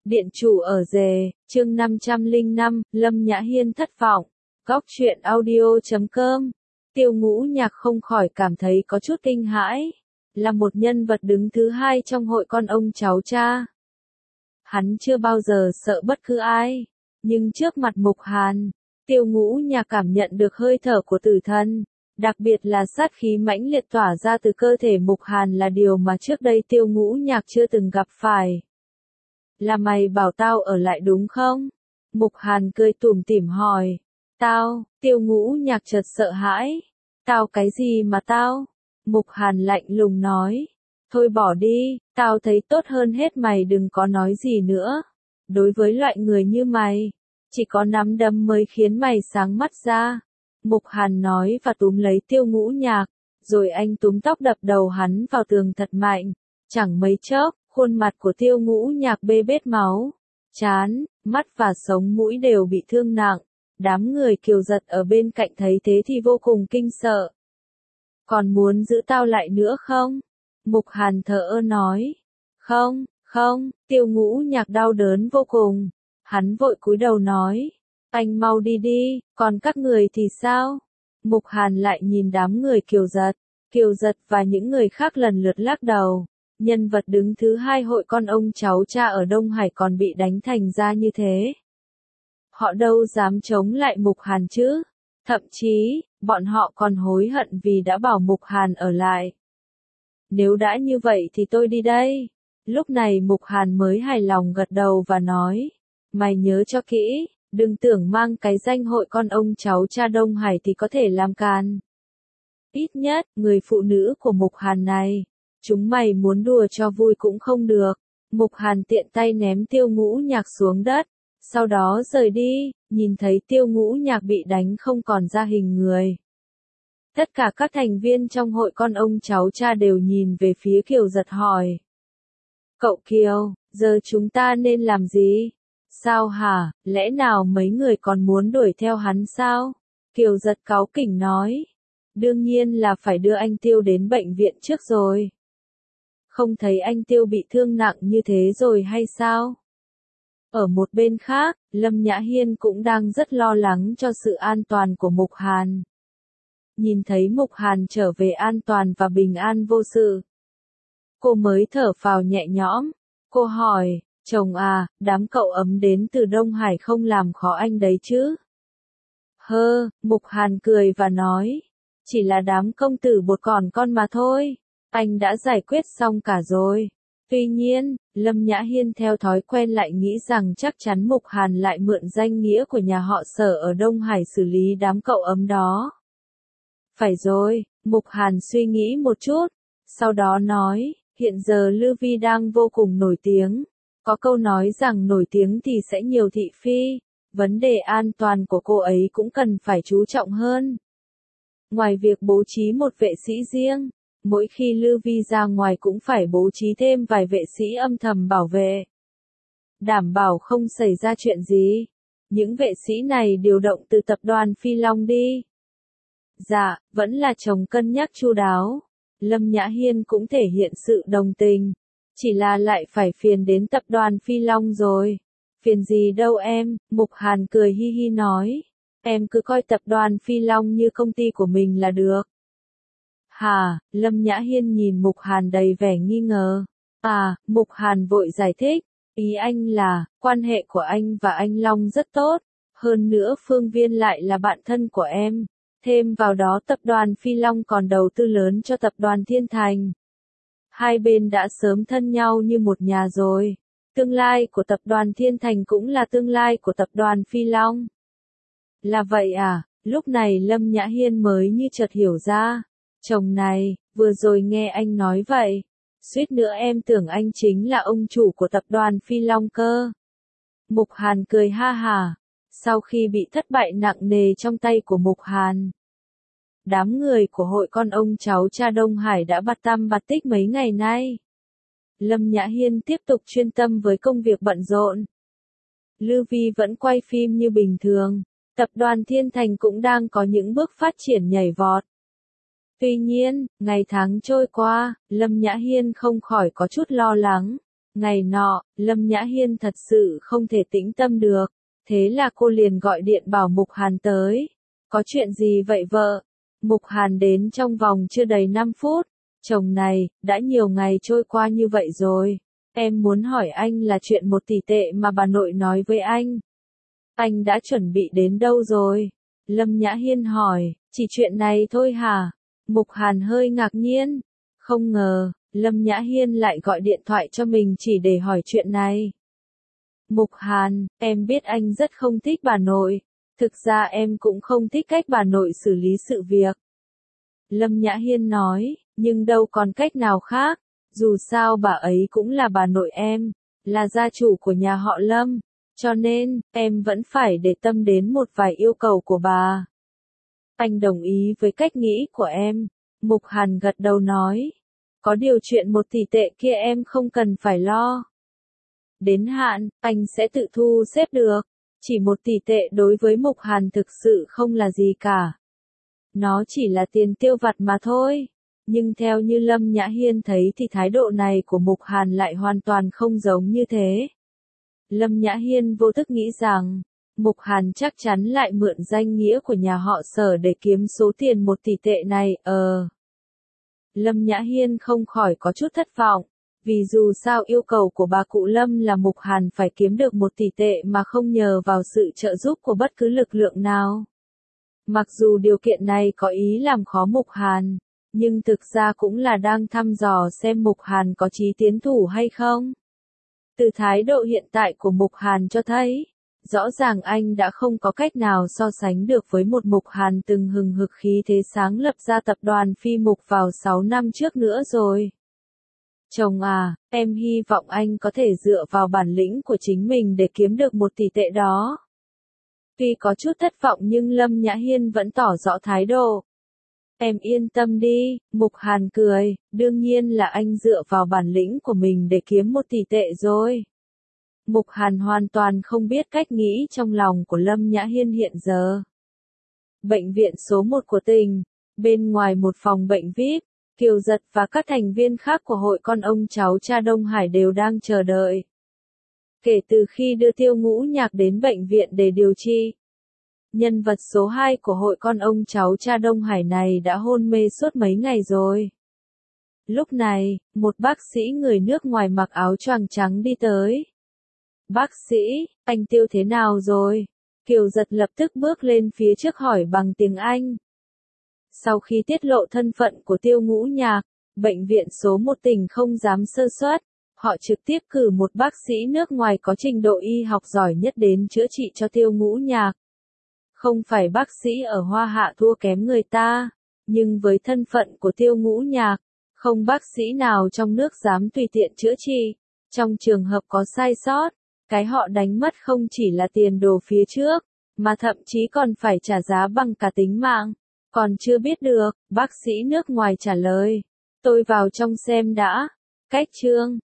Điện chủ ở rề, chương 505, Lâm Nhã Hiên thất vọng. Góc truyện audio.com. Tiêu Ngũ Nhạc không khỏi cảm thấy có chút kinh hãi. Là một nhân vật đứng thứ hai trong hội con ông cháu cha. Hắn chưa bao giờ sợ bất cứ ai. Nhưng trước mặt Mục Hàn, Tiêu Ngũ Nhạc cảm nhận được hơi thở của tử thần. Đặc biệt là sát khí mãnh liệt tỏa ra từ cơ thể Mục Hàn là điều mà trước đây Tiêu Ngũ Nhạc chưa từng gặp phải. Là mày bảo tao ở lại đúng không? Mục Hàn cười tủm tỉm hỏi. Tao, Tiêu Ngũ Nhạc chợt sợ hãi. Tao cái gì mà tao? Mục Hàn lạnh lùng nói. Thôi bỏ đi, tao thấy tốt hơn hết mày đừng có nói gì nữa. Đối với loại người như mày, chỉ có nắm đấm mới khiến mày sáng mắt ra. Mục Hàn nói và túm lấy Tiêu Ngũ Nhạc, rồi anh túm tóc đập đầu hắn vào tường thật mạnh. Chẳng mấy chốc, khuôn mặt của Tiêu Ngũ Nhạc bê bết máu. Trán, mắt và sống mũi đều bị thương nặng. Đám người Kiều Giật ở bên cạnh thấy thế thì vô cùng kinh sợ. Còn muốn giữ tao lại nữa không? Mục Hàn thờ ơ nói. Không, không, Tiêu Ngũ Nhạc đau đớn vô cùng. Hắn vội cúi đầu nói. Anh mau đi đi, còn các người thì sao? Mục Hàn lại nhìn đám người Kiều Giật và những người khác lần lượt lắc đầu. Nhân vật đứng thứ hai hội con ông cháu cha ở Đông Hải còn bị đánh thành ra như thế. Họ đâu dám chống lại Mục Hàn chứ? Thậm chí, bọn họ còn hối hận vì đã bảo Mục Hàn ở lại. Nếu đã như vậy thì tôi đi đây. Lúc này Mục Hàn mới hài lòng gật đầu và nói. Mày nhớ cho kỹ, đừng tưởng mang cái danh hội con ông cháu cha Đông Hải thì có thể làm can. Ít nhất, người phụ nữ của Mục Hàn này, chúng mày muốn đùa cho vui cũng không được. Mục Hàn tiện tay ném Tiêu Ngũ Nhạc xuống đất, sau đó rời đi, nhìn thấy Tiêu Ngũ Nhạc bị đánh không còn ra hình người. Tất cả các thành viên trong hội con ông cháu cha đều nhìn về phía Kiều Giật hỏi. Cậu Kiều, giờ chúng ta nên làm gì? Sao hả, lẽ nào mấy người còn muốn đuổi theo hắn sao? Kiều Giật cáu kỉnh nói. Đương nhiên là phải đưa anh Tiêu đến bệnh viện trước rồi. Không thấy anh Tiêu bị thương nặng như thế rồi hay sao? Ở một bên khác, Lâm Nhã Hiên cũng đang rất lo lắng cho sự an toàn của Mục Hàn. Nhìn thấy Mục Hàn trở về an toàn và bình an vô sự, cô mới thở phào nhẹ nhõm. Cô hỏi, chồng à, đám cậu ấm đến từ Đông Hải không làm khó anh đấy chứ? Mục Hàn cười và nói, chỉ là đám công tử bột còn con mà thôi, anh đã giải quyết xong cả rồi. Tuy nhiên, Lâm Nhã Hiên theo thói quen lại nghĩ rằng chắc chắn Mục Hàn lại mượn danh nghĩa của nhà họ Sở ở Đông Hải xử lý đám cậu ấm đó. Phải rồi, Mục Hàn suy nghĩ một chút, sau đó nói, hiện giờ Lư Vi đang vô cùng nổi tiếng. Có câu nói rằng nổi tiếng thì sẽ nhiều thị phi, vấn đề an toàn của cô ấy cũng cần phải chú trọng hơn. Ngoài việc bố trí một vệ sĩ riêng, mỗi khi Lư Vi ra ngoài cũng phải bố trí thêm vài vệ sĩ âm thầm bảo vệ. Đảm bảo không xảy ra chuyện gì. Những vệ sĩ này điều động từ tập đoàn Phi Long đi. Dạ, vẫn là chồng cân nhắc chu đáo. Lâm Nhã Hiên cũng thể hiện sự đồng tình. Chỉ là lại phải phiền đến tập đoàn Phi Long rồi. Phiền gì đâu em, Mục Hàn cười hi hi nói. Em cứ coi tập đoàn Phi Long như công ty của mình là được. Hả, Lâm Nhã Hiên nhìn Mục Hàn đầy vẻ nghi ngờ. À, Mục Hàn vội giải thích. Ý anh là, quan hệ của anh và anh Long rất tốt. Hơn nữa Phương Viên lại là bạn thân của em. Thêm vào đó tập đoàn Phi Long còn đầu tư lớn cho tập đoàn Thiên Thành. Hai bên đã sớm thân nhau như một nhà rồi. Tương lai của tập đoàn Thiên Thành cũng là tương lai của tập đoàn Phi Long. Là vậy à, lúc này Lâm Nhã Hiên mới như chợt hiểu ra. Chồng này, vừa rồi nghe anh nói vậy. Suýt nữa em tưởng anh chính là ông chủ của tập đoàn Phi Long cơ. Mục Hàn cười ha hả. Sau khi bị thất bại nặng nề trong tay của Mục Hàn, đám người của hội con ông cháu cha Đông Hải đã bạt tăm bạt tích mấy ngày nay. Lâm Nhã Hiên tiếp tục chuyên tâm với công việc bận rộn. Lư Vi vẫn quay phim như bình thường. Tập đoàn Thiên Thành cũng đang có những bước phát triển nhảy vọt. Tuy nhiên, ngày tháng trôi qua, Lâm Nhã Hiên không khỏi có chút lo lắng. Ngày nọ, Lâm Nhã Hiên thật sự không thể tĩnh tâm được, thế là cô liền gọi điện bảo Mục Hàn tới. Có chuyện gì vậy vợ? Mục Hàn đến trong vòng chưa đầy 5 phút. Chồng này, đã nhiều ngày trôi qua như vậy rồi. Em muốn hỏi anh là chuyện 1 tỷ tệ mà bà nội nói với anh. Anh đã chuẩn bị đến đâu rồi? Lâm Nhã Hiên hỏi, chỉ chuyện này thôi hả? Mục Hàn hơi ngạc nhiên. Không ngờ, Lâm Nhã Hiên lại gọi điện thoại cho mình chỉ để hỏi chuyện này. Mục Hàn, em biết anh rất không thích bà nội. Thực ra em cũng không thích cách bà nội xử lý sự việc. Lâm Nhã Hiên nói, nhưng đâu còn cách nào khác. Dù sao bà ấy cũng là bà nội em, là gia chủ của nhà họ Lâm. Cho nên, em vẫn phải để tâm đến một vài yêu cầu của bà. Anh đồng ý với cách nghĩ của em. Mục Hàn gật đầu nói. Có điều chuyện 1 tỷ tệ kia em không cần phải lo. Đến hạn, anh sẽ tự thu xếp được. Chỉ 1 tỷ tệ đối với Mục Hàn thực sự không là gì cả. Nó chỉ là tiền tiêu vặt mà thôi. Nhưng theo như Lâm Nhã Hiên thấy thì thái độ này của Mục Hàn lại hoàn toàn không giống như thế. Lâm Nhã Hiên vô thức nghĩ rằng, Mục Hàn chắc chắn lại mượn danh nghĩa của nhà họ Sở để kiếm số tiền 1 tỷ tệ này, Lâm Nhã Hiên không khỏi có chút thất vọng, vì dù sao yêu cầu của bà cụ Lâm là Mục Hàn phải kiếm được 1 tỷ tệ mà không nhờ vào sự trợ giúp của bất cứ lực lượng nào. Mặc dù điều kiện này có ý làm khó Mục Hàn, nhưng thực ra cũng là đang thăm dò xem Mục Hàn có chí tiến thủ hay không. Từ thái độ hiện tại của Mục Hàn cho thấy, rõ ràng anh đã không có cách nào so sánh được với một Mục Hàn từng hừng hực khí thế sáng lập ra tập đoàn Phi Mục vào 6 năm trước nữa rồi. Chồng à, em hy vọng anh có thể dựa vào bản lĩnh của chính mình để kiếm được 1 tỷ tệ đó. Tuy có chút thất vọng nhưng Lâm Nhã Hiên vẫn tỏ rõ thái độ. Em yên tâm đi, Mục Hàn cười, đương nhiên là anh dựa vào bản lĩnh của mình để kiếm 1 tỷ tệ rồi. Mục Hàn hoàn toàn không biết cách nghĩ trong lòng của Lâm Nhã Hiên hiện giờ. Bệnh viện số 1 của tỉnh, bên ngoài một phòng bệnh VIP, Kiều Giật và các thành viên khác của hội con ông cháu cha Đông Hải đều đang chờ đợi. Kể từ khi đưa Tiêu Ngũ Nhạc đến bệnh viện để điều trị, nhân vật số 2 của hội con ông cháu cha Đông Hải này đã hôn mê suốt mấy ngày rồi. Lúc này, một bác sĩ người nước ngoài mặc áo choàng trắng đi tới. Bác sĩ, anh Tiêu thế nào rồi? Kiều Giật lập tức bước lên phía trước hỏi bằng tiếng Anh. Sau khi tiết lộ thân phận của Tiêu Ngũ Nhạc, bệnh viện số 1 tỉnh không dám sơ suất. Họ trực tiếp cử một bác sĩ nước ngoài có trình độ y học giỏi nhất đến chữa trị cho Tiêu Ngũ Nhạc. Không phải bác sĩ ở Hoa Hạ thua kém người ta, nhưng với thân phận của Tiêu Ngũ Nhạc, không bác sĩ nào trong nước dám tùy tiện chữa trị. Trong trường hợp có sai sót, cái họ đánh mất không chỉ là tiền đồ phía trước, mà thậm chí còn phải trả giá bằng cả tính mạng. Còn chưa biết được, bác sĩ nước ngoài trả lời. Tôi vào trong xem đã. Cách chương